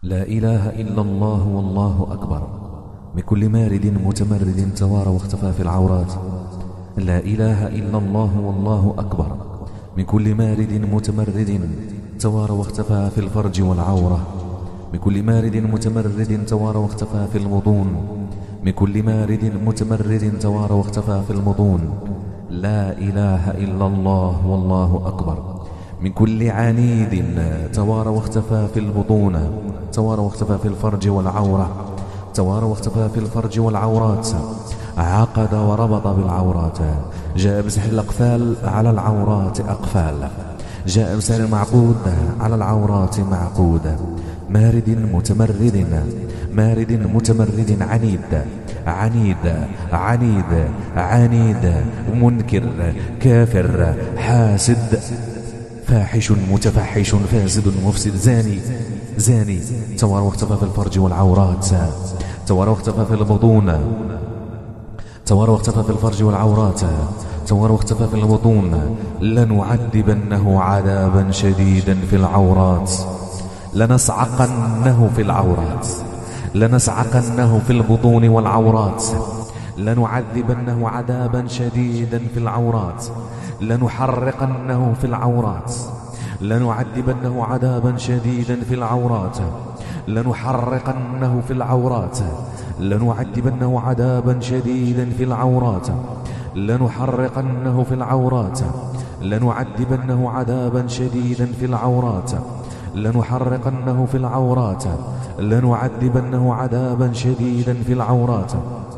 لا إله إلا الله والله أكبر، من كل مارد متمرد توارى واختفى في العورات. لا إله إلا الله والله أكبر، من كل مارد متمرد توارى واختفى في الفرج والعورة. من كل مارد متمرد توارى واختفى في البطون. من كل مارد متمرد توارى واختفى في البطون. لا إله إلا الله والله أكبر، من كل عنيد توارى واختفى في البطون. توارى واختفى في الفرج والعورة. توارى واختفى في الفرج والعورات. عقد وربط بالعورات. جاء بسحر الأقفال على العورات أقفال. جاء بسحر المعقود على العورات معقود. مارد متمرد، مارد متمرد عنيد، عنيد عنيد عنيد، منكر كافر حاسد فاحش متفحش فاسد مفسد زاني زاني. توارى واختفى في الفرج والعورات. توارى واختفى في البطون. توارى واختفى في الفرج والعورات. توارى واختفى في البطون. لنعذبنه عذابا شديدا في العورات. لنصعقنه في العورات. لنصعقنه في البطون والعورات. لنعذبنه عذابا شديدا في العورات. لنحرقنه في العورات. لنعذبنه عذابا شديدا في العورات. لنحرقنه في العورات. لنعذبنه عذابا شديدا في العورات. لنحرقنه في العورات. لنعذبنه عذابا شديدا في العورات. لنحرقنه في العورات. لنعذبنه عذابا شديدا في العورات.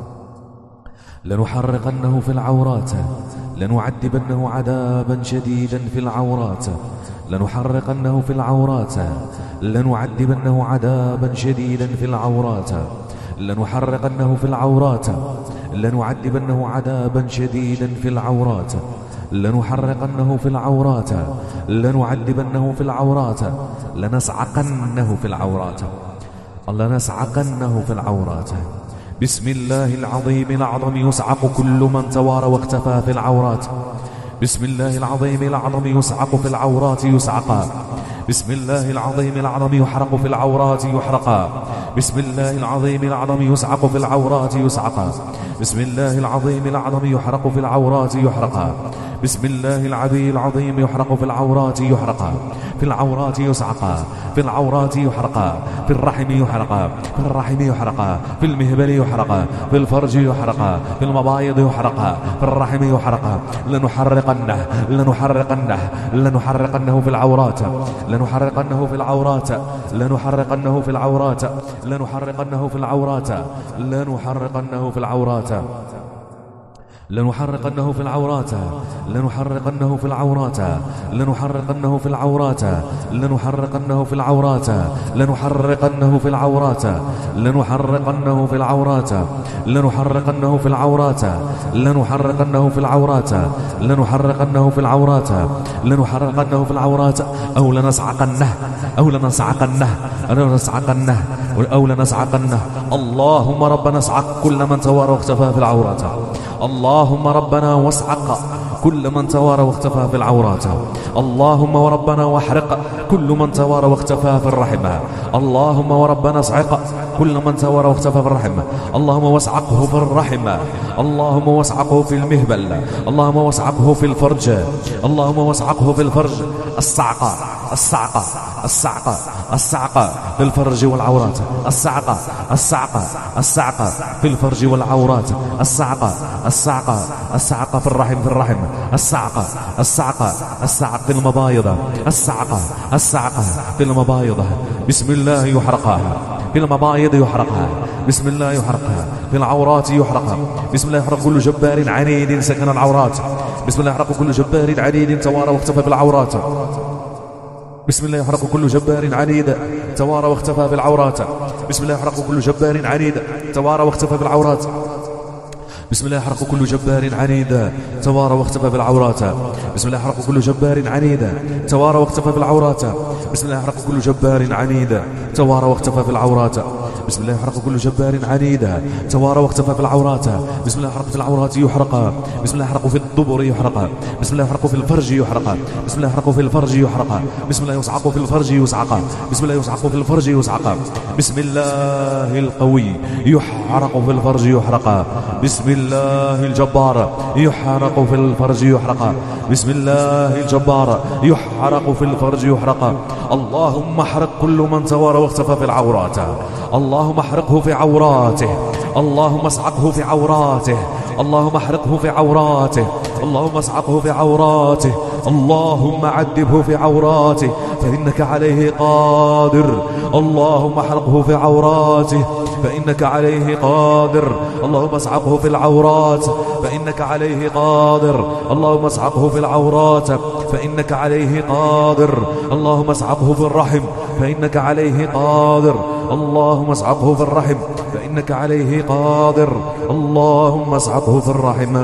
لنحرقنه في العورات. لنعذبنه عذابا شديدا في العورات. لنحرقنه في العورات. لنعذبنه عذابا شديدا في العورات. لنحرقنه في العورات. لنعذبنه عذابا شديدا في العورات. لنحرقنه في العورات. لنعذبنه في العورات. لنصعقنه في العورات. لنصعقنه في العورات. بسم الله العظيم الأعظم يصعق كل من توارى واختفى في العورات. بسم الله العظيم الأعظم يصعق في العورات يصعقا. بسم الله العظيم الأعظم يحرق في العورات يحرقا. بسم الله العظيم الأعظم يصعق في العورات يصعقا. بسم الله العظيم الأعظم يحرق في العورات يحرقا. بسم الله العلي العظيم يحرق في العورات يحرقا. في العورات يصعقا. في العورات يحرقا. في الرحم يحرقا. في الرحم يحرقا. في المهبل يحرقا. في الفرج يحرقا. في المبايض يحرقا. في الرحم يحرقا. لنحرقنه لنحرقنه لنحرقنه في العورات. لنحرقنه في العورات. لنحرقنه في العورات. لنحرقنه في العورات. لنحرقنه في العورات. لنحرقنه في العورات. لنحرقنه في العورات. لنحرقنه في العورات. لنحرقنه في العورات. لنحرقنه في العورات. لنحرقنه في العورات. لنحرقنه في العورات. لنحرقنه في العورات. لنحرقنه في العورات. لنحرقنه في العورات. أو لنصعقنه أو لنصعقنه أو لنصعقنه أو لنصعقنه. اللهم ربنا اصعق كل من توارى واختفى في العورات. اللهم ربنا واصعق كل من توارى واختفى في العورات. اللهم وربنا واحرق كل من توارى واختفى في الرحم. اللهم وربنا اصعق كل من توارى واختفى في الرحم. اللهم واصعقه في الرحم. اللهم واصعقه في المهبل. اللهم واصعقه في الفرج. اللهم واصعقه في الفرج. الصعقة الصعقة الصعقة الصعقة في الفرج والعورات. الصعقة الصعقة الصعقة في الفرج والعورات. الصعقة الصعقة الصعقة في الرحم في الرحم. الصعقة الصعقة الصعقة في المبايض. الصعقة الصعقة في المبايض. بسم الله يحرقها. في المبايض يحرقها. بسم الله يحرقها. في العورات يحرقها. بسم الله يحرق كل جبار عنيد سكن العورات. بسم الله يحرق كل جبار عنيد توارى واختفى في العورات. بسم الله يحرق كل جبار عنيد توارى واختفى في العورات. بسم الله يحرق كل جبار عنيد توارى واختفى في العورات. بسم الله يحرق كل جبار عنيد توارى واختفى في العورات. بسم الله يحرق كل جبار عنيد توارى واختفى في العورات. بسم الله يحرق كل جبار عنيد توارى واختفى في العورات. بسم الله يحرق كل جبار عنيد توارى واختفى في العورات. بسم الله يحرق في العورات يحرق. بسم الله يحرق في الدبر يحرق. بسم الله يحرق في الفرج يحرق. بسم الله يحرق في الفرج يحرق. بسم الله يصعق في الفرج يصعق. بسم الله يصعق في الفرج يصعق. بسم الله القوي يحرق في الفرج يحرق. بسم الله الجبار يحرق في الفرج يحرق. بسم الله الجبار يحرق في الفرج يحرق. اللهم احرق كل من توارى واختفى في العورات. اللهم احرقه في عوراته. اللهم اسعقه في عوراته. اللهم احرقه في عوراته. اللهم اسعقه في عوراته. اللهم عذبه في عوراته فإنك عليه قادر. اللهم احرقه في عوراته فإنك عليه قادر. اللهم اسعقه في العورات فإنك عليه قادر. اللهم اسعقه في العورات فإنك عليه قادر. اللهم اسعقه في الرحم فإنك عليه قادر. اللهم اسعقه في الرحم فإنك عليه قادر. اللهم اسعقه في الرحم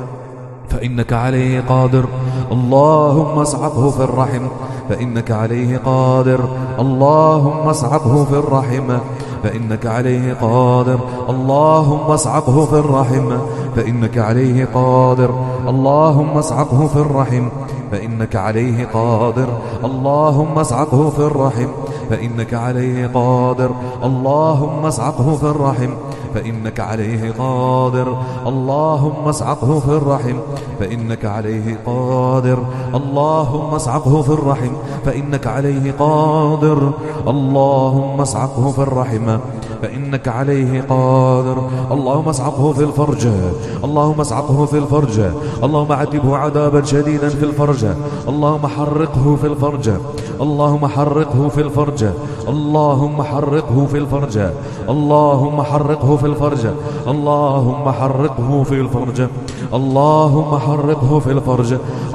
فإنك عليه قادر. اللهم اسعقه في الرحم فإنك عليه قادر. اللهم اسعقه في الرحم فإنك عليه قادر. اللهم اسعقه في الرحم فإنك عليه قادر. اللهم اسعقه في الرحم فإنك عليه قادر. اللهم اسعقه في الرحم فإنك عليه قادر. اللهم اسعقه في الرحم فإنك عليه قادر. اللهم اسعقه في الرحم فإنك عليه قادر. اللهم اسعقه في الرحم فإنك عليه قادر. اللهم اسعقه في الرحم فإنك عليه قادر. اللهم اسعقه في الفرج. اللهم اسعقه في الفرج. اللهم عذبه عذابا شديدا في الفرج. اللهم حرقه في الفرج. اللهم حرقه في الفرج. اللهم حرقه في الفرج. اللهم حرقه في الفرج. اللهم حرقه في الفرج. اللهم حرقه في الفرج.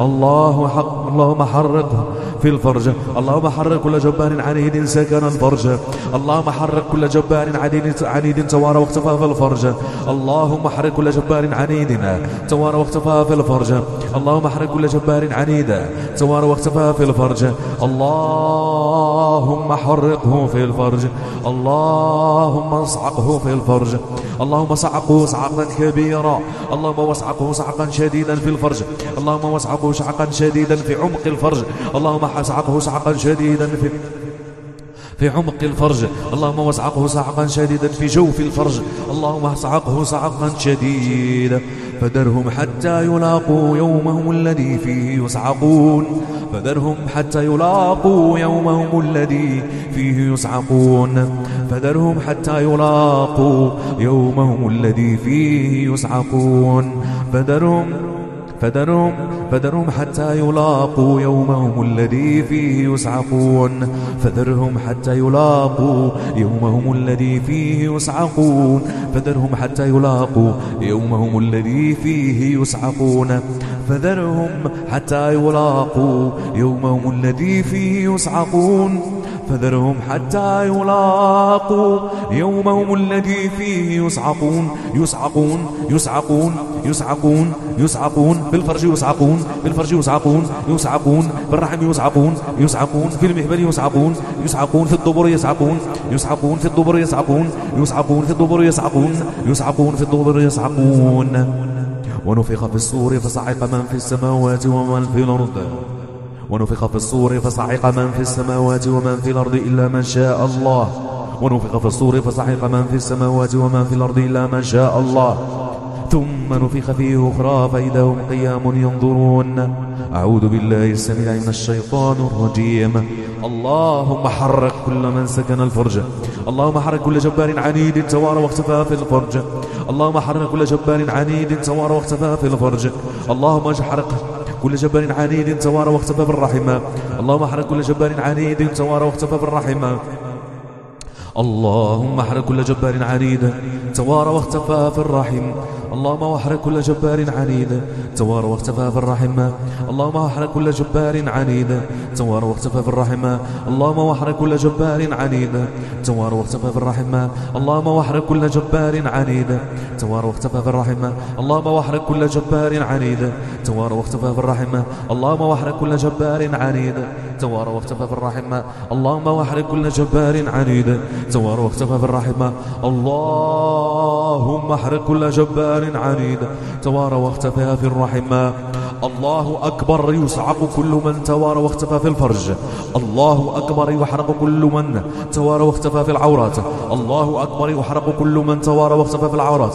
اللهم حرقه في الفرج. اللهم حرق كل جبار عنيد سكن الفرج. اللهم حرق كل جبار عنيد توارى واختفى في الفرج. اللهم حرق كل جبار عنيد توارى واختفى في الفرج. اللهم حرق كل جبار عنيد توارى واختفى في الفرج. اللهم حرقه في الفرج. اللهم اصعقه في الفرج. اللهم صعقه صعقا كبيرا. اللهم واسعقه صعقا شديدا في الفرج. اللهم واسعقه صعقا شديدا في عمق الفرج. اللهم صعقه صعقا شديدا في عمق الفرج. اللهم واسعقه صعقا شديدا في جوف الفرج. اللهم اصعقه صعقا شديدا. فذرهم حتى يلاقوا يومهم الذي فيه يصعقون. فذرهم حتى يلاقوا يومهم الذي فيه يصعقون. فذرهم حتى يلاقوا يومهم الذي فيه يصعقون. فذرهم حتى يلاقوا يومهم الذي فيه يصعقون. فذرهم حتى يلاقوا يومهم الذي فيه يصعقون. فذرهم حتى يلاقوا يومهم الذي فيه يصعقون. فذرهم حتى يلاقوا يومهم الذي فيه يصعقون. فذرهم حتى يلاقوا يومهم الذي فيه يصعقون. يصعقون يصعقون يصعقون يصعقون بالفرج يصعقون. بالفرج يصعقون. يصعقون بالرحم يصعقون. يصعقون في المهبل يصعقون. يصعقون في الدبر يصعقون. يصعقون في الدبر يصعقون. يصعقون في الدبر يصعقون. يصعقون في الدبر يصعقون. ونفخ في الصور فصعق من في السماوات ومن في الأرض. ونفخ في الصور فصعق من في السماوات ومن في الأرض إلا من شاء الله. ونفخ في الصور فصعق من في السماوات ومن في الأرض إلا من شاء الله. ثم نفخ فيه أخرى فإذا هم قيام ينظرون. أعوذ بالله السميع من الشيطان الرجيم. اللهم حرك كل من سكن الفرج. اللهم حرك كل جبار عنيد توارى واختفى في الفرج. اللهم حرك كل جبار عنيد توارى واختفى في الفرج. اللهم احرق كل جبار عنيد توارى واختفى في الرحم. اللهم احرق كل جبار عنيد توارى واختفى في الرحم. اللهم احرق كل جبار عنيد توارى واختفى في الرحم. اللهم احرق كل جبار عنيد توارى واختفى في الرحم. اللهم احرق كل جبار عنيد توارى واختفى في الرحم. اللهم احرق كل جبار عنيد توارى واختفى في الرحم. اللهم احرق كل جبار عنيد توارى واختفى في الرحم. اللهم احرق كل جبار عنيد توارى واختفى في الرحم. اللهم احرق كل جبار عنيد توارى واختفى في الرحم اللهم واحرق كل جبار عنيد توارى واختفى في الرحم اللهم احرق كل جبار عنيد توارى واختفى في الرحم الله أكبر يصعق كل من توارى واختفى في الفرج الله أكبر يحرق كل من توارى واختفى في العورات الله أكبر يحرق كل من توارى واختفى في العورات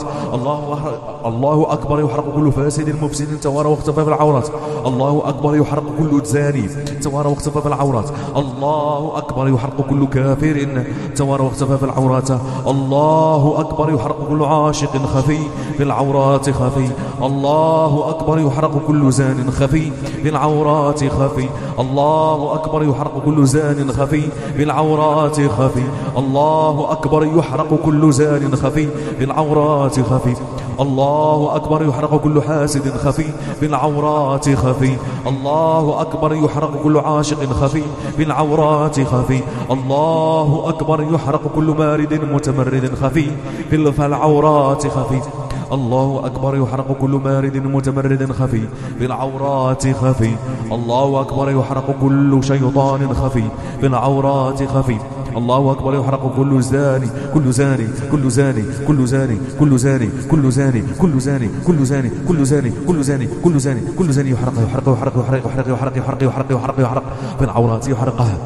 الله أكبر يحرق كل فاسد مفسد توارى واختفى في العورات الله أكبر يحرق كل زاني توارى واختفى في العورات الله أكبر يحرق كل كافر توارى واختفى في العورات الله أكبر يحرق كل عاشق خفي في العورات خفي الله أكبر يحرق كل زان خفي في العورات خفي الله أكبر يحرق كل زان خفي في العورات خفي الله أكبر يحرق كل زان خفي في العورات خفي الله أكبر يحرق كل حاسد خفي في العورات خفي الله أكبر يحرق كل عاشق خفي في العورات خفي الله أكبر يحرق كل مارد متمرد خفي في العورات خفي الله أكبر يحرق كل مارد متمرد خفي في العورات خفي الله أكبر يحرق كل شيطان خفي في العورات خفي الله أكبر يحرق كل زاني كل زاني كل زاني كل زاني كل زاني كل زاني كل زاني كل زاني كل زاني كل زاني كل زاني كل زاني يحرق يحرق يحرق يحرق يحرق يحرق يحرق يحرق يحرق يحرق في العورات يحرقها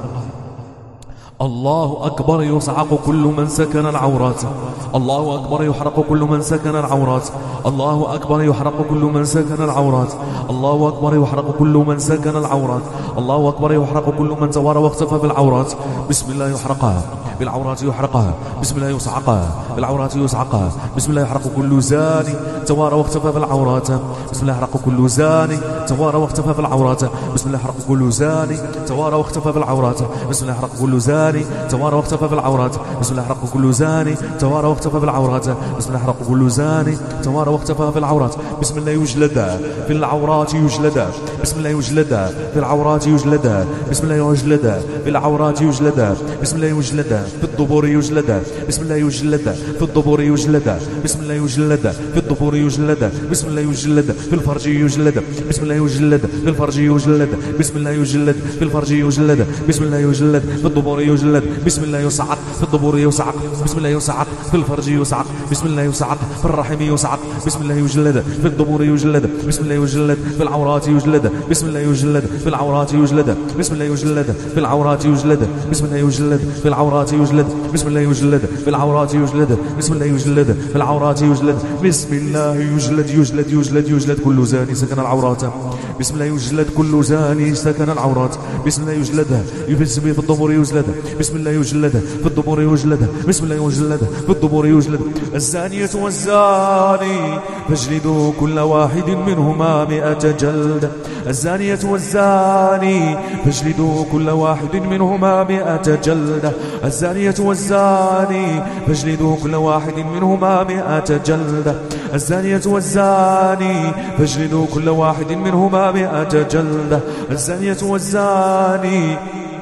الله أكبر يصعق كل من سكن العورات الله أكبر يحرق كل من سكن العورات الله أكبر يحرق كل من سكن العورات الله أكبر يحرق كل من سكن العورات الله أكبر يحرق كل من توارى واختفى في العورات بسم الله يحرقها بالعورات يحرقها بسم الله يصعقها بالعورات يصعقها بسم الله يحرق كل زاني توارى واختفى في العورات بسم الله يحرق كل زاني توارى واختفى في العورات بسم الله يحرق كل زاني توارى واختفى في العورات بسم الله يحرق كل زاني توارى واختفى في العورات بسم الله يحرق كل زاني توارى واختفى في العورات بسم الله يحرق كل زاني توارى واختفى في العورات بسم الله يجلد في العورات يجلد بسم الله يجلد في العورات يجلد بسم الله يجلد في العورات يجلد بسم الله يجلد في الدبور يجلد بسم الله يجلد في الدبور يجلد بسم الله يجلد في الدبور يجلد بسم الله يجلد في الفرج يجلد بسم الله يجلد في الفرج يجلد بسم الله يجلد في الفرج يجلد بسم الله يجلد في الدبور يجلد بسم الله يصعق في الدبور يصعق بسم الله يصعق في الفرج يصعق بسم الله يصعق في الرحم يصعق بسم الله يجلد في الدبور يجلد بسم الله يجلد في العورات يجلد بسم الله يجلد في العورات يجلد بسم الله يجلد في العورات يجلد بسم الله يجلد في العورات يجلد بسم الله يجلد في العورات يجلد بسم الله يجلد في العورات يجلد بسم الله يجلد يجلد يجلد يجلد كل زاني سكن العورات بسم الله يجلد كل زاني سكن العورات بسم الله يجلد في الدبور يجلد بسم الله يجلد في الدبور يجلد بسم الله يجلد في الدبور يجلد الزانية والزاني فاجلدوا كل واحد منهما 100 جلدة الزانية والزاني فاجلدوا كل واحد منهما 100 جلدة الزانية والزاني فاجلدوا كل واحد منهما 100 جلدة الزانية والزاني فاجلدوا كل واحد منهما 100 جلدة الزانية والزاني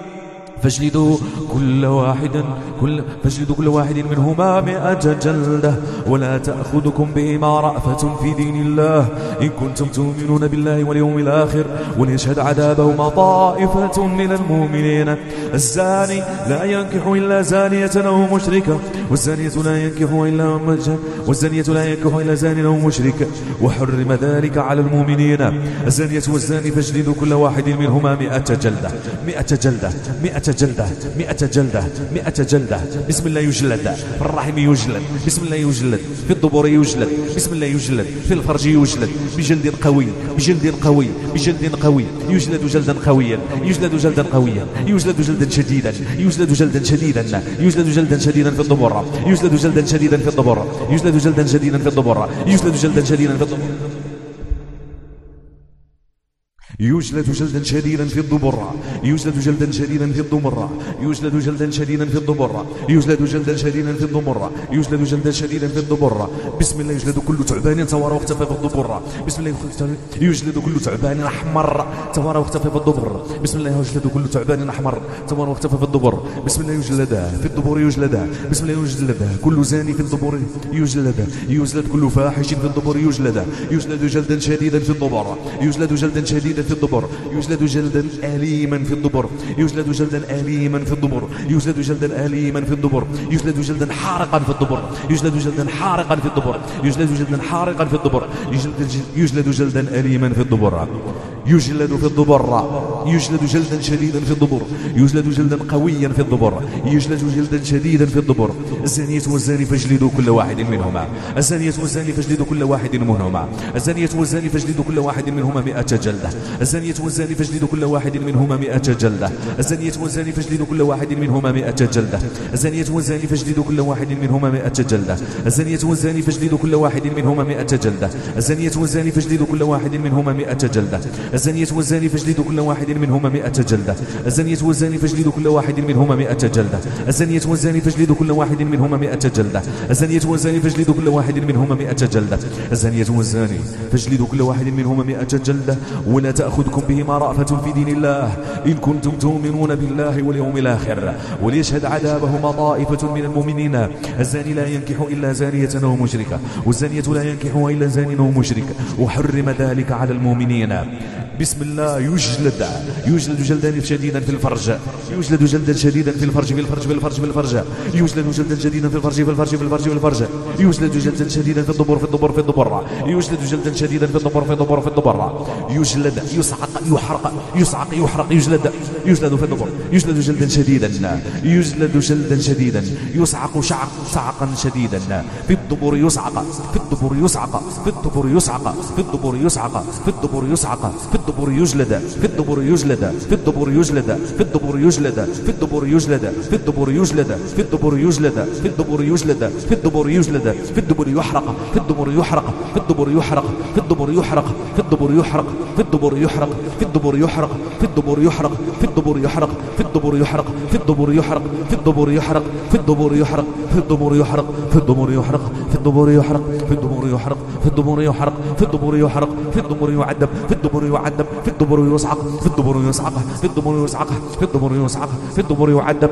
فاجلدوا كل واحد منهما 100 جلدة ولا تأخذكم بهما رأفة في دين الله إن كنتم تؤمنون بالله واليوم الآخر وليشهد عذابهما طائفة من المؤمنين الزاني لا ينكح إلا زانية أو مشركة والزانية لا ينكح إلا زان أو مشرك وحرم ذلك على المؤمنين الزانية والزاني فاجلدوا كل واحد منهما 100 جلدة 100 جلدة 100 جلدة 100 جلدة 100 جلدة بسم الله يجلد في الرحم يجلد بسم الله يجلد في الدبور يجلد بسم الله يجلد في الفرج يجلد بجلد قوي بجلد قوي بجلد قوي يجلد جلدا قويا يجلد جلدا قويا يجلد جلدا شديدا يجلد جلدا شديدا يجلد جلدا شديدا في الدبور يجلد جلدا شديدا في الدبور يجلد جلدا شديدا في الدبور يجلد جلدا شديدا في الدبور يجلد جلدا شديدا في الضبر يجلد جلدا شديدا في الضمر يجلد جلدا شديدا في الضبر يجلد جلدا شديدا في الضمر يجلد جلدا شديدا في الضبر بسم الله يجلد كل تعبان توارى واختفى في الضبر بسم الله يجلد كل تعبان احمر توارى واختفى في الضبر بسم الله يجلد كل تعبان احمر توارى واختفى في الضبر بسم الله يجلد في الضبر يجلد بسم الله يجلد كل زاني في الضبر يجلد كل فاحش في الضبر يجلد جلدا شديدا في الضبر يجلد جلدا شديدا في الدبر، يجلد جلدا أليما في الدبر، يجلد جلدا أليما في الدبر، يجلد جلدا أليما في الدبر، يجلد جلدا حارقا في الدبر، يجلد جلدا حارقا في الدبر، يجلد جلدا حارقا في الدبر، يجلد جلدا أليما في الدبر، يجلد في الدبر، يجلد جلدا شديدا في الدبر، يجلد جلدا قويا في الدبر، يجلد جلدا شديدا في الدبر. الزانية والزاني فاجلدوا كل واحد منهما، الزانية والزاني فاجلدوا كل واحد منهما، الزانية والزاني فاجلدوا كل واحد منهما 100 جلدة، الزانية والزاني فاجلدوا كل واحد منهما 100 جلدة، الزانية والزاني فاجلدوا كل واحد منهما 100 جلدة، الزانية والزاني فاجلدوا كل واحد منهما 100 جلدة، الزانية والزاني فاجلدوا كل واحد منهما 100 جلدة، الزانية والزاني فاجلدوا كل واحد منهما 100 جلدة، الزانية والزاني فاجلدوا كل واحد منهما 100 جلدة، الزانية والزاني فاجلدوا كل واحد منهما 100 جلدة، الزانية والزاني فاجلدوا كل واحد منهما 100 جلدة، الزانية والزاني فاجلدوا كل واحد منهما 100 جلدة، الزانية والزاني فاجلدوا كل واحد منهما 100 جلدة، ولا تأخذكم بهما رأفة في دين الله إن كنتم تؤمنون بالله واليوم الآخر، وليشهد عذابهما طائفة من المؤمنين. الزاني لا ينكح إلا زانية أو مشركة، والزانية لا ينكحها إلا زان أو مشرك، وحرم ذلك على المؤمنين. بسم الله. يجلد جلدا شديدا في الفرج، يجلد جلدا شديدا في الفرج يجلد جلدا شديدا في الفرج يجلد جلدا شديدا في الدبر يجلد جلدا شديدا في الدبر يجلد يحرق يجلد في الدبر، يجلد جلدا شديدا، يجلد جلدا شديدا، يصعق صعقا شديدا في الدبر، يصعق في الدبر، يصعق في الدبر، يصعق في الدبر، يصعق في الدبر، يصعق في الدبر، يجلد في الدبر، يجلد في الدبر، يجلد في الدبر، يجلد في الدبر، يجلد في الدبر، يجلد في الدبر، يجلد في الدبر، يجلد في الدبر، يجلد في الدبر، يحرق في الدبر، يحرق في الدبر، يحرق في الدبر، يحرق في الدبر، يحرق في الدبر، يحرق في الدبر، يحرق في الدبر، يحرق في الدبر، يحرق في الدبر، يحرق في الدبر، يحرق في الدبر، يحرق في الدبر، يحرق في الدبر، يحرق في الدبر، يحرق في الدبر، يحرق في الدبر، يحرق في الدبر، يحرق في الدبر، يحرق في الدبر، يعذب في الدبر، يعذب في الدبر، يصعق في الدبر، يصعق في الدبر، يصعق في الدبر، يصعق في الدبر، يعذب.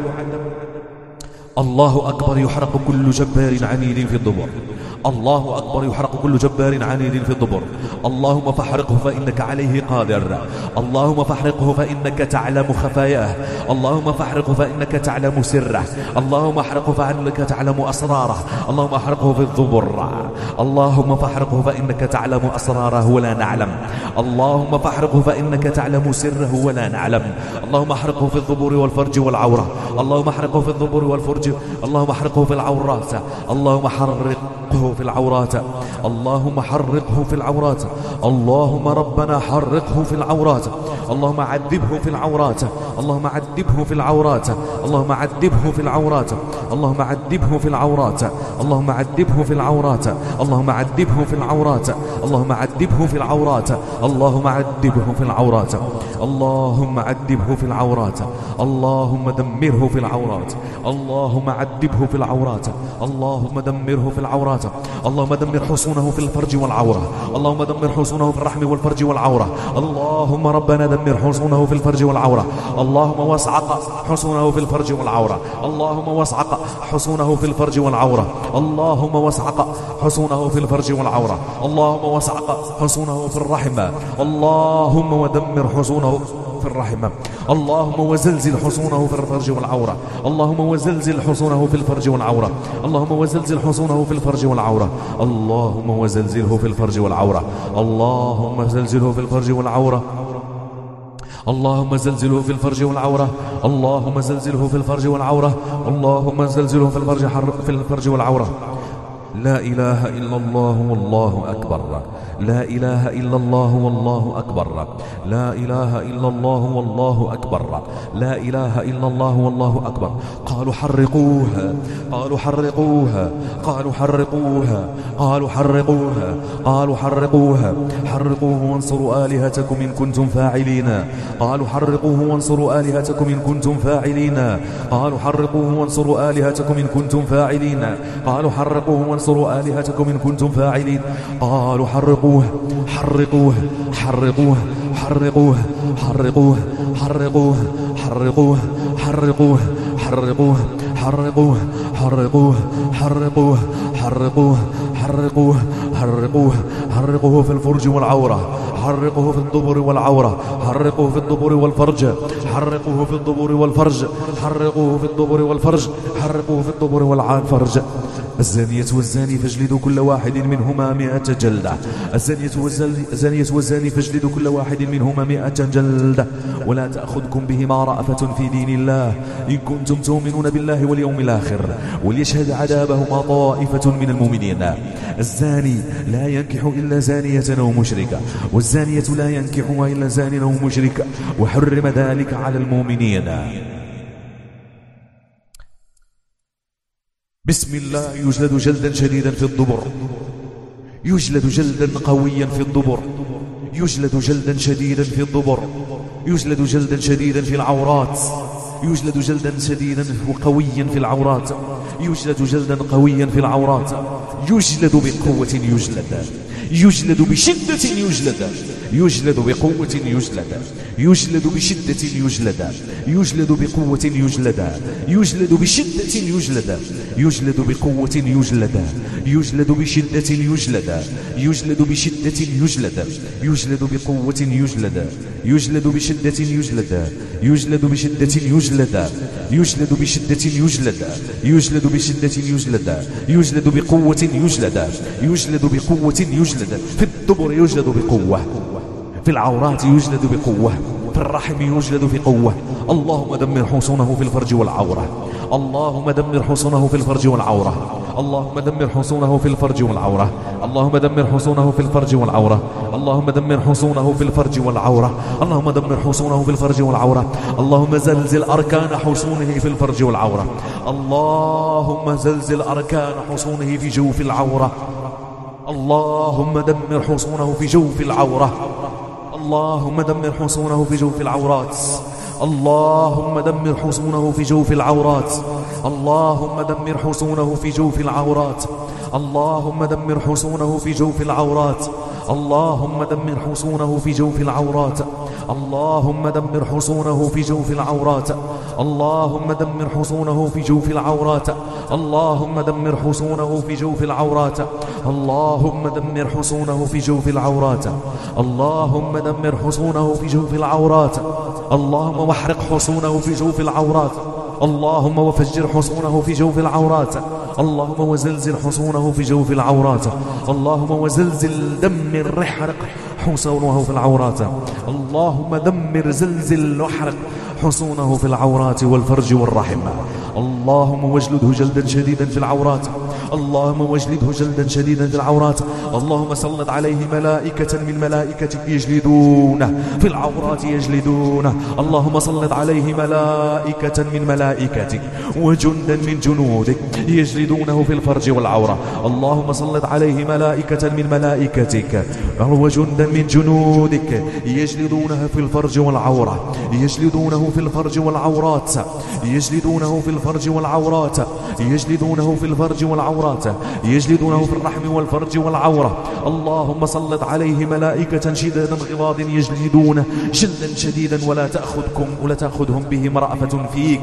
الله أكبر. يحرق كل جبار عنيد في الدبر، الله أكبر. يحرق كل جبار عنيد في الدبر. اللهم فاحرقه فإنك عليه قادر، اللهم فاحرقه فإنك تعلم خفاياه، اللهم فاحرقه فإنك تعلم سره، اللهم احرقه فإنك تعلم أسراره، اللهم احرقه في الدبر، اللهم فاحرقه فإنك تعلم أسراره ولا نعلم، اللهم فاحرقه فإنك تعلم سره ولا نعلم، اللهم احرقه في الدبر والفرج والعورة، اللهم احرقه في الدبر والفرج، اللهم احرقه في العورات، اللهم حرقه في العورات، اللهم حرقه في العورات، اللهم ربنا حرقه في العورات، اللهم عذبه في العورات، اللهم عذبه في العورات، اللهم عذبه في العورات، اللهم عذبه في العورات، اللهم عذبه في العورات، اللهم عذبه في العورات، اللهم عذبه في العورات، اللهم عذبه في العورات، اللهم عذبه في العورات، اللهم دمره في العورات، اللهم عذبه في العورات، اللهم دمره في العورات، اللهم دمر حصونه في الفرج والعورة، اللهم دمر حصونه في الرحم والفرج والعورة، اللهم ربنا دمر حصونه في الفرج والعورة، اللهم واصعق حصونه في الفرج والعورة، اللهم واصعق حصونه في الفرج والعورة، اللهم واصعق حصونه في الفرج والعورة، اللهم واصعق حصونه في الرحم، اللهم ودمر حصونه في الرحم، اللهم وزلزل حصونه في الفرج والعورة، اللهم وزلزل حصونه في الفرج والعورة، اللهم وزلزل حصونه في الفرج والعورة، اللهم وزلزله في الفرج والعورة، اللهم زلزله في الفرج والعورة، اللهم زلزله في الفرج والعورة، اللهم زلزله في الفرج والعورة، اللهم زلزله في الفرج والعورة. لا إله إلا الله والله أكبر، لا إله إلا الله والله أكبر، لا إله إلا الله والله أكبر، لا إله إلا الله والله أكبر. قالوا حرقوها، قالوا حرقوها، قالوا حرقوها، قالوا حرقوها، قالوا حرقوها، حرقوه وانصروا آلهتكم إن كنتم فاعلين، قالوا حرقوه وانصروا آلهتكم إن كنتم فاعلين، قالوا حرقوه وانصروا آلهتكم إن كنتم فاعلين، قالوا حرقوه وانصروا آلهتكم إن كنتم فاعلين، قالوا حرقوه حرقوه حرقوه حرقوه حرقوه حرقوه حرقوه حرقوه حرقوه حرقوه حرقوه حرقوه حرقوه حرقوه حرقوه حرقه في الفرج والعورة، حرقه في الدبر والعورة، حرقه في الدبر والفرج، حرقه في الدبر والفرج، حرقه في الدبر والفرج، حرقه في الدبر والفرج. الزانية والزاني فاجلدوا كل واحد منهما 100 جلدة. الزانية والزاني فاجلدوا كل واحد منهما 100 جلدة، ولا تأخذكم بهما رأفة في دين الله إن كنتم تؤمنون بالله واليوم الآخر، وليشهد عذابهما طائفة من المؤمنين. الزاني لا ينكح إلا زانية أو مشركة، والزانية لا ينكحها إلا زان أو مشرك، وحرم ذلك على المؤمنين. بسم الله. يجلد جلدا شديدا في الدبر، يجلد جلدا قويا في الدبر، يجلد جلدا شديدا في الدبر، يجلد جلدا شديدا في العورات، يجلد جلدا شديدا وقويا في العورات، يجلد جلدا قويا في العورات، يجلد بقوة يجلد، يجلد بشدة يجلد، يجلد بقوة يجلد، يجلد بشدة يجلد، يجلد بقوة يجلد، يجلد بشدة يجلد، يجلد بقوة يجلد، يجلد بشدة يجلد، يجلد بشدة يجلد، يجلد بقوة يجلد، يجلد بشدة يجلد، يجلد بشدة يجلد، يجلد بشدة يجلد، يجلد بشدة يجلد، يجلد بقوة يجلد، يجلد بقوة يجلد. في الدبر يجلد بقوة، في العورات يجلد بقوة، في الرحم يجلد بقوة. اللهم دمر حصونه في الفرج والعورة، اللهم دمر حصونه في الفرج والعورة، اللهم دمر حصونه في الفرج والعورة، اللهم دمر حصونه في الفرج والعورة، اللهم دمر حصونه في الفرج والعورة، اللهم دمر حصونه في الفرج والعورة، اللهم زلزل أركان حصونه في الفرج والعورة، اللهم زلزل أركان حصونه في جوف العورة، اللهم دمر حصونه في جوف العورة، اللهم دمر حصونه في جوف العورات، اللهم دمر حصونه في جوف العورات، اللهم دمر حصونه في جوف العورات، اللهم دمر حصونه في جوف العورات، اللهم دمر حصونه في جوف العورات، اللهم دمر حصونه في جوف العورات، اللهم دمر حصونه في جوف العورات، اللهم دمر حصونه في جوف العورات، اللهم دمر حصونه في جوف العورات، اللهم دمر حصونه في جوف العورات، اللهم واحرق حصونه في جوف العورات، اللهم وفجر حصونه في جوف العورات، اللهم وزلزل حصونه في جوف العورات، اللهم وزلزل دمر احرق حصونه في العورات، اللهم دمر زلزل واحرق حصونه في العورات والفرج والرحم، اللهم واجلده جلدا شديدا في العورات، اللهم واجلده جلدا شديدا في العورات، اللهم سلط عليه ملائكة من ملائكتك يجلدونه في العورات يجلدونه، اللهم سلط عليه ملائكة من ملائكتك وجندا من جنودك يجلدونه في الفرج والعورة، اللهم سلط عليه ملائكة من ملائكتك وجندا من جنودك يجلدونه في الفرج والعورة، يجلدونه في الفرج والعورات، يجلدونه في الفرج والعورات، يجلدونه في الفرج والعورات، يجلدونه في الرحم والفرج والعورة، اللهم سلط عليه ملائكة شدادا غلاظ يجلدونه جلدا شديدا ولا تأخذهم بهم رأفة فيك،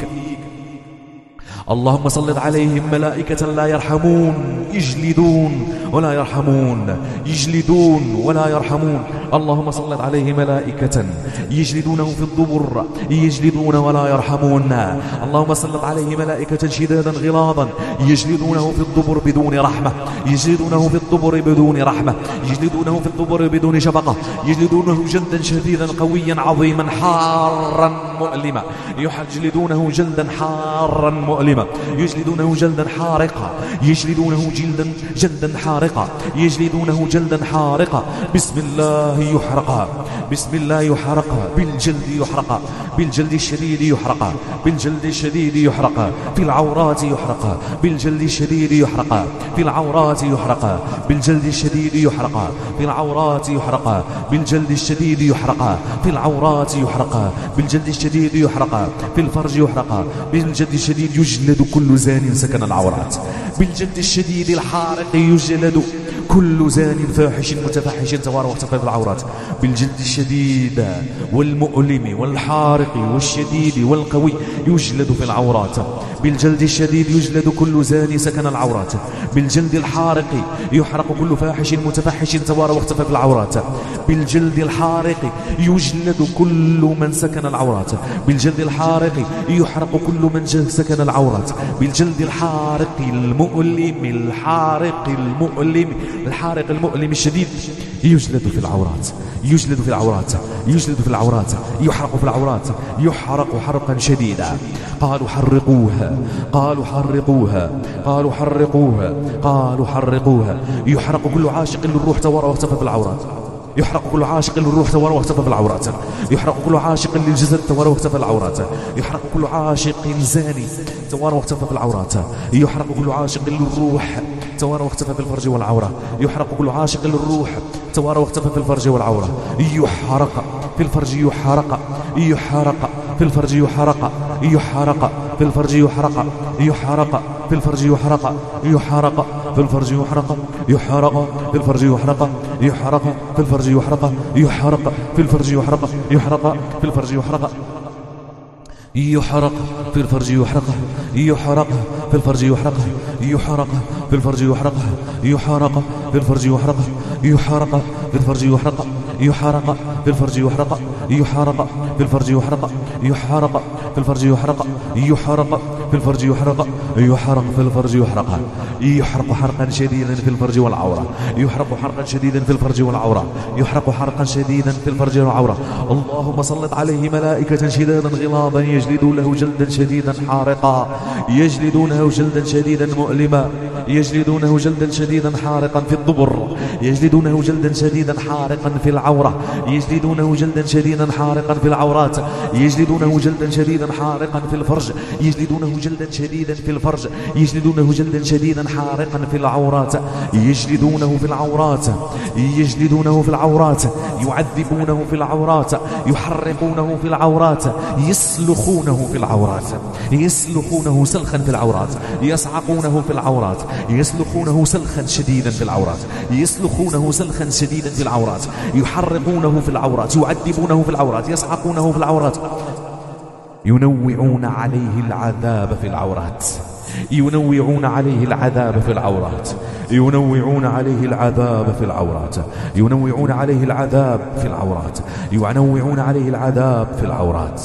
اللهم سلط عليهم ملائكة لا يرحمون يجلدون ولا يرحمون، يجلدون ولا يرحمون، اللهم سلط عليه ملائكة يجلدونه في الدبر يجلدون ولا يرحمون، اللهم سلط عليه ملائكة شدادا غلاظا يجلدونه في الدبر بدون رحمة، يجلدونه في الدبر بدون رحمة، يجلدونه في الدبر بدون شفقة، يجلدونه جلدا شديدا قويا عظيما حارا مؤلما، يجلدونه جلدا حارا مؤلما، يجلدونه جلدا حارقا، يجلدونه جلدا حارقا، يجلدونه جلدا حارقا، بسم الله يحرق، بسم الله يحرق، بالجلد يحرق، بالجلد الشديد يحرق، بالجلد الشديد يحرق، في العورات يحرق، بالجلد الشديد يحرق، في العورات يحرق، بالجلد الشديد يحرق، في العورات يحرق، بالجلد الشديد يحرق، في العورات يحرق، بالجلد الشديد يحرق، في الفرج يحرق، بالجلد الشديد يجلد يجلد كل زان سكن العورات. بالجلد الشديد الحارق يجلد كل زان فاحش متفحش توارى واختفى بالعورات. بالجلد الشديد والمؤلم والحارق والشديد والقوي يجلد في العورات. بالجلد الشديد يجلد كل زان سكن العورات. بالجلد الحارق يحرق كل فاحش متفحش توارى واختفى بالعورات. بالجلد الحارق يجلد كل من سكن العورات. بالجلد الحارق يحرق كل من سكن العورات. بالجلد الحارق المؤلم الحارق المؤلم الشديد يجلد في العورات. يجلد في العورات. يجلد في العورات. يحرق في العورات. يحرق حرقا شديدا. قالوا حرقوها. قالوا حرقوها. قالوا حرقوها. قالوا حرقوها. يحرق كل عاشق للروح توارى واختفى في العورات. يحرق كل عاشق للروح توارى واختفى في العورات. يحرق كل عاشق للجسد توارى واختفى في العورات. يحرق كل عاشق زاني توارى واختفى في العورات. يحرق كل عاشق للروح توارى واختفى في الفرج والعورة. يحرق كل عاشق للروح توارى واختفى في الفرج والعورة. يحرق في الفرج يحرق. يحرق في الفرج يحرق. يحرق في الفرج يحرق. يحرق في الفرج يحرق. يحرق في الفرج يحرق. يحرق في الفرج يحرق. يحرق في الفرج يحرق. يحرق في الفرج يحرق. يحرق في الفرج يحرق. يحرق في الفرج يحرق. يحرق في الفرج يحرق. يحرق في الفرج يحرق. يحرق في الفرج يحرق. يحرق في الفرج يحرق. يحرق في الفرج يحرق. يحرق في الفرج يحرق. يحرق في الفرج يحرق. يحرق في الفرج يحرق. يحرق في الفرج يحرق. يحرق حرقا شديدا في الفرج والعورة. يحرق حرقا شديدا في الفرج والعورة. يحرق حرقا شديدا في الفرج والعورة. اللهم سلط عليه ملائكة شدادا غلاظا يجلدوا له جلدا شديدا حارقا. يجلدونه جلدا شديدا مؤلما. يجلدونه جلدا شديدا حارقا في الدبر. يجلدونه جلدا شديدا حارقا في العورة. يجلدونه جلدا شديدا حارقا في العورات. يجلدونه جلدا شديدا حارقا في الفرج. يجلدونه جلدا شديدا في الفرج. يجلدونه جلدا شديدا حارقا في العورات. يجلدونه في العورات. يجلدونه في العورات. يعذبونه في العورات. يحرقونه في العورات. يسلخونه في العورات. يسلخونه سلخا في العورات. يصعقونه في العورات. يسلخونه سلخا شديدا في العورات. يسلخونه سلخا شديدا في العورات. يحرقونه في العورات. يعذبونه في العورات. يصعقونه في العورات. ينوعون عليه العذاب في العورات. ينوعون عليه العذاب في العورات. ينوعون عليه العذاب في العورات. ينوعون عليه العذاب في العورات. ينوعون عليه العذاب في العورات.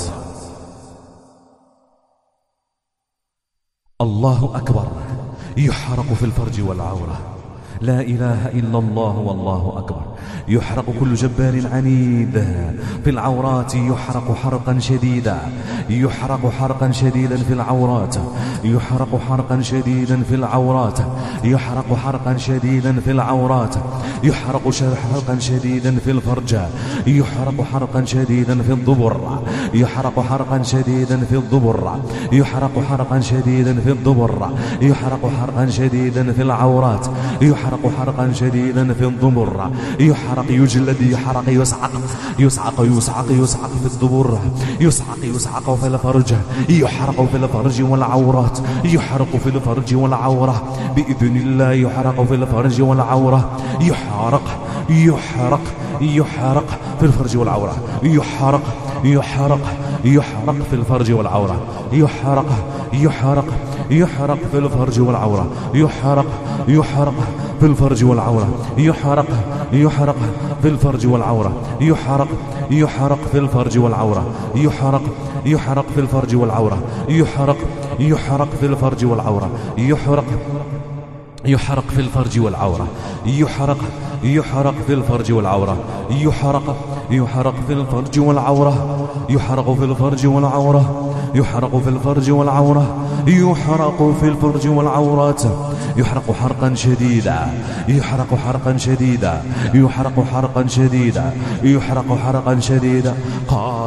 الله أكبر. يحرق في الفرج والعورة. لا إله إلا الله والله أكبر. يحرق كل جبار عنيد في العورات. يحرق حرقا شديدا. يحرق حرقا شديدا في العورات. يحرق حرقا شديدا في العورات. يحرق حرقا شديدا في العورات. يحرق حرقا شديدا في الفرج. يحرق حرقا شديدا في الضبر. يحرق حرقا شديدا في الضبر. يحرق حرقا شديدا في الضبر. يحرق حرقا شديدا في العورات. يحرق حرقا شديدا في الضبر. يحرق يجلد. يحرق يصعق. يصعق يصعق يصعق في الضبر. يصعق يصعق في الفرج. يحرق في الفرج والعورات. يحرق في الفرج والعورة بإذن الله. يحرق في الفرج والعورة. يحرق يحرق يحرق في الفرج والعورة. يحرق يحرق يحرق في الفرج والعورة. يحرق يحرق يحرق في الفرج والعورة. يحرق يحرق في الفرج والعورة. يحرق يحرق في الفرج والعورة. يحرق يحرق في الفرج والعورة. يحرق يحرق في الفرج والعورة. يحرق يحرق في الفرج والعورة. يحرق يحرق في الفرج والعورة. يحرق يحرق في الفرج والعورة. يحرق يحرق في الفرج والعورة. يحرق في الفرج والعورة. يحرق في الفرج والعورة. يحرق في الفرج والعورات. يحرق حرقا شديدا. يحرق حرقا شديدا. يحرق حرقا شديدا. يحرق حرقا شديدا. قال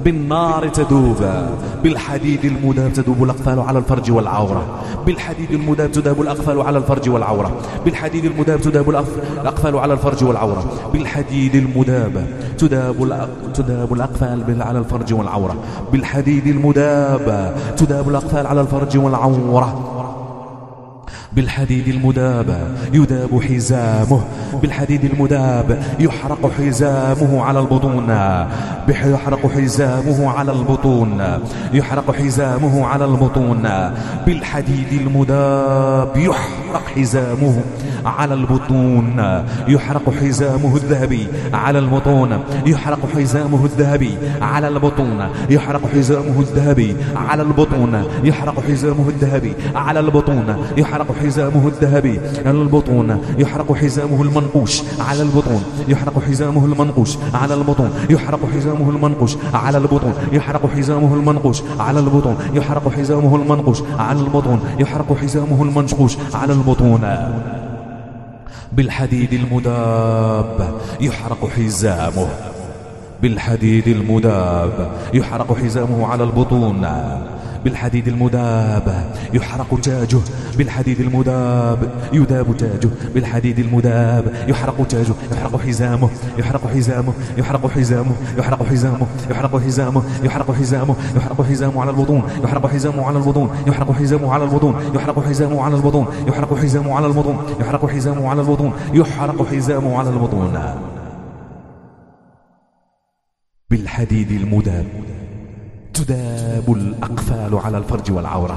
بالنار تذوب، بالحديد المذاب تذوب الأقفال على الفرج والعورة، بالحديد المذاب تذاب الأقفال على الفرج والعورة، بالحديد المذاب تذاب الأقفال على الفرج والعورة، بالحديد المذاب تذاب الأقفال على الفرج والعورة، بالحديد المذاب تذاب الأقفال على الفرج والعورة، بالحديد المذاب يذاب حزامه، بالحديد المذاب يحرق حزامه على البطون، يحرق حزامه على البطون، يحرق حزامه على البطون، بالحديد المذاب يحرق حزامه على البطون، يحرق حزامه الذهبي على البطون، يحرق حزامه الذهبي على البطون، يحرق حزامه الذهبي على البطون، يحرق حزامه الذهبي على البطون، يحرق حزامه الذهبي على البطون، يحرق حزامه المنقوش على البطون، يحرق حزامه المنقوش على البطون، يحرق حزامه المنقوش على البطون، يحرق حزامه المنقوش على البطون، يحرق حزامه المنقوش على البطون، يحرق حزامه المنقوش على البطون، بالحديد المذاب يحرق حزامه، بالحديد المذاب يحرق حزامه على البطون، بالحديد المذاب يحرق تاجه، بالحديد المذاب يذاب تاجه، بالحديد المذاب يحرق تاجه، يحرق حزامه، يحرق حزامه، يحرق حزامه، يحرق حزامه، يحرق حزامه، يحرق حزامه، يحرق حزامه على البطون، يحرق حزامه على البطون، يحرق حزامه على البطون، يحرق حزامه على البطون، يحرق حزامه على البطون، يحرق حزامه على البطون، يحرق حزامه على البطون، بالحديد المذاب تذاب الأقفال على الفرج والعورة،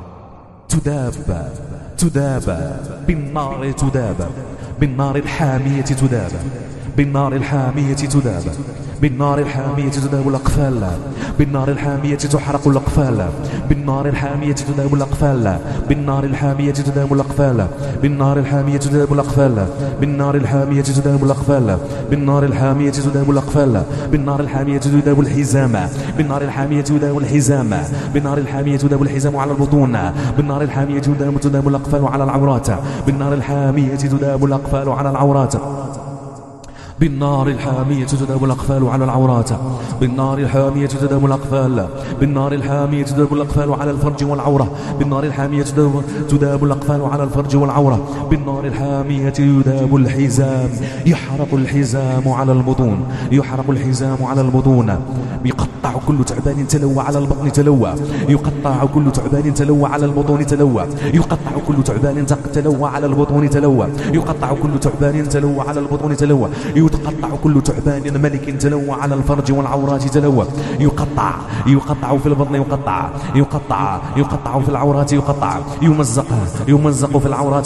تذاب بالنار، تذاب بالنار الحامية، تذاب بالنار الحامية، تذاب بالنار الحامية تذاب الأقفال، بالنار الحامية تحرق الأقفال، بالنار الحامية تذاب الأقفال، بالنار الحامية تذاب الأقفال، بالنار الحامية تذاب الأقفال، بالنار الحامية تذاب الأقفال، بالنار الحامية تذاب الأقفال، بالنار الحامية تذاب الحزام، بالنار الحامية تذاب الحزام، بالنار الحامية تذاب الحزام على البطون، بالنار الحامية تذاب الأقفال على العورات، بالنار الحامية تذاب الأقفال على العورات، بالنار الحامية تذاب الأقفال على العورات، بالنار الحامية تذاب الأقفال، بالنار الحامية تذاب الأقفال على الفرج والعورة، بالنار الحامية تذاب الأقفال على الفرج والعورة، بالنار الحامية يذاب الحزام، يحرق الحزام على البطون، يحرق الحزام على البطون، يقطع كل تعبان تلوى على البطن تلوى، يقطع كل تعبان تلوى على البطون تلوى، يقطع كل تعبان تلوى على البطون تلوى، يقطع كل تعبان تلوى على البطون تلوى، يتقطع كل تعبان ملك تلوى على الفرج والعورات تلوى، يقطع في البطن، يقطع في العورات، يمزق في العورات،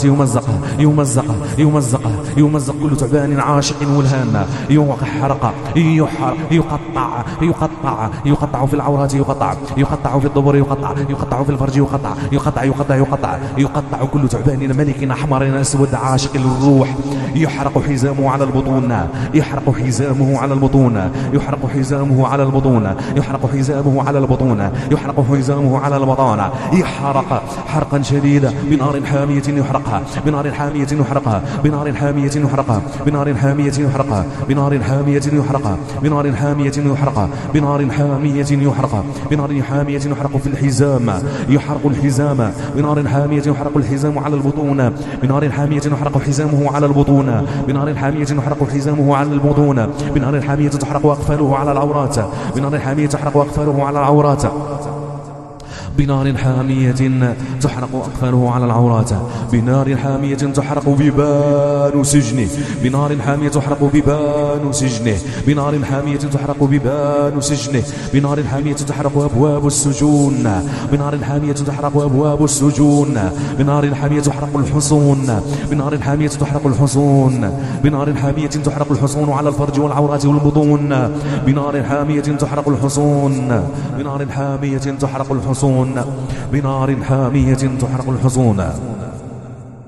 يمزق كل تعبان عاشق ولهان، يحرق، يقطع في العورات، يقطع في الدبر، يقطع في الفرج، يقطع كل تعبان ملك احمر اسود عاشق للروح، يحرق حزامه على البطون، يحرق حزامه على البطون، يحرق حزامه على البطون، يحرق حزامه على البطون، يحرق حزامه على البطون، يحرق حرقا شديدا بنار حامية يحرقها، بنار حامية يحرقها، بنار حامية يحرقها، بنار حامية يحرقها، بنار حامية يحرقها، بنار حامية يحرقها، بنار حامية يحرقها، بنار حامية يحرق في الحزام، يحرق الحزام، بنار حامية يحرق الحزام على البطون، بنار حامية يحرق حزامه على البطون، بنار حامية يحرق حزامه على البطون، بنار حامية تحرق أقفاله على العورات، بنار حامية تحرق أقفاله على العورات، بنار حامية تحرق أقفاله على العورات، بنار حامية تحرق بيبان سجنه، بنار حامية تحرق بيبان سجنه، بنار حامية تحرق بيبان سجنه، بنار حامية تحرق أبواب السجون، بنار حامية تحرق أبواب السجون، بنار حامية تحرق الحصون، بنار حامية تحرق الحصون، بنار حامية تحرق الحصون على الفرج والعورات والبطون، بنار حامية تحرق الحصون، بنار حامية تحرق الحصون، بنار حامية تحرق الحصون،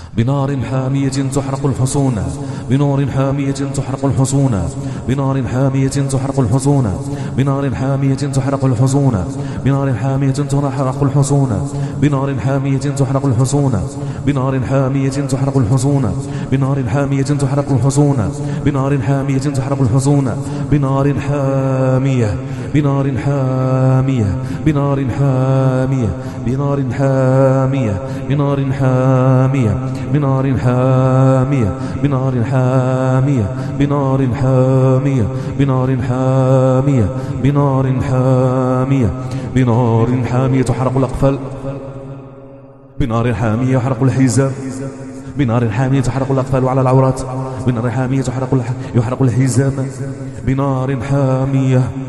بنار حامية تحرق الحصون بنار حامية تحرق الحصون بنار حامية تحرق الحصون بنار حامية تحرق الحصون بنار حامية تحرق الحصون بنار حامية تحرق الحصون بنار حامية تحرق الحصون بنار حامية تحرق الحصون بنار حامية تحرق الحصون بنار حامية بنار حامية بنار حامية بنار حامية بنار حامية بنار حامية بنار حامية بنار حامية بنار حامية بنار حامية بنار حامية تحرق الأقفال بنار حامية يحرق الحزام بنار حامية تحرق الأقفال على العورات بنار حامية يحرق الحزام بنار حامية